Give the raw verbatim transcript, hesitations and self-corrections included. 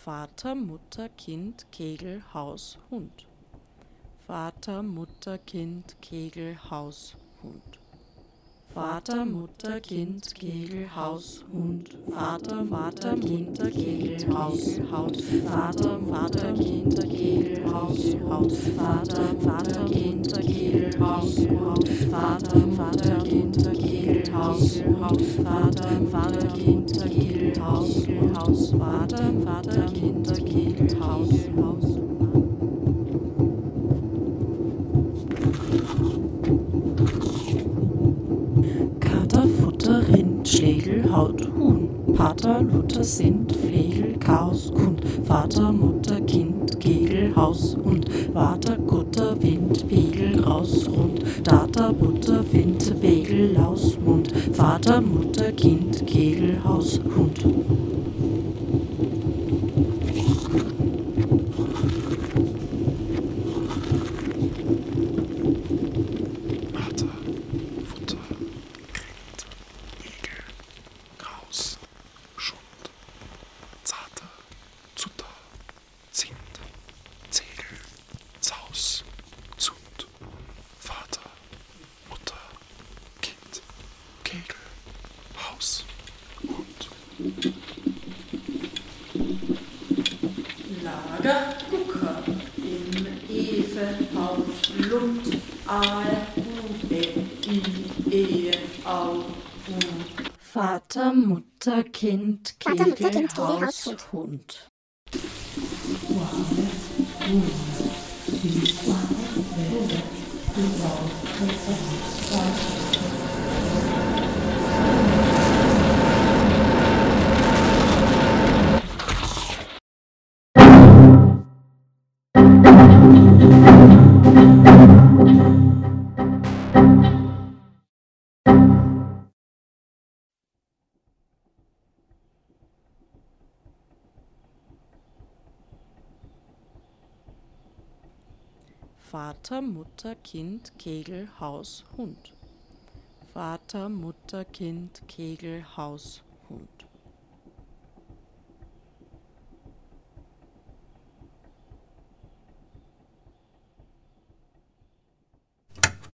Vater, Mutter, Kind, Kegel, Haus, Hund. Vater, Mutter, Kind, Kegel, Haus, Hund. Vater, Mutter, Kind, Kegel, Haus, Hund. Vater, Vater, Kind, Kegel, Haus, Haus. Vater, Vater, Kind, Kegel, Haus, Haus. Vater, Vater, Kind, Kegel, Haus, Haus. Vater, Vater, Kind, Kegel, Haus, Haus. Vater, Vater, Kind, Kegel, Haus, Haus. Vater, Vater, Kind, Kegel, Haus, Haus. Kater, Futter, Rind, Schlegel, Haut, Huhn. Pater, Luther, Sind, Flegel, Chaos, Kund. Vater, Mutter, Kind, Kegel, Haus, Hund. Vater, Gutter, Wind, Pegel, raus, rund. Data, Butter, Wind, Wegel, Laus, Mund. Vater, Mutter, Kind, Kegel, Haus, Hund. Lager, Gucker, im Efe, Haut, Lund, Ae, Ube, I, Ehe, Au, Um. Vater, Mutter, Kind, Vater, Mutter, Kegel, Kind, Kegel, Haus, Haus, Hund. Vater, Mutter, Kind, Kegel, Haus, Hund. Vater, Mutter, Kind, Kegel, Haus, Hund.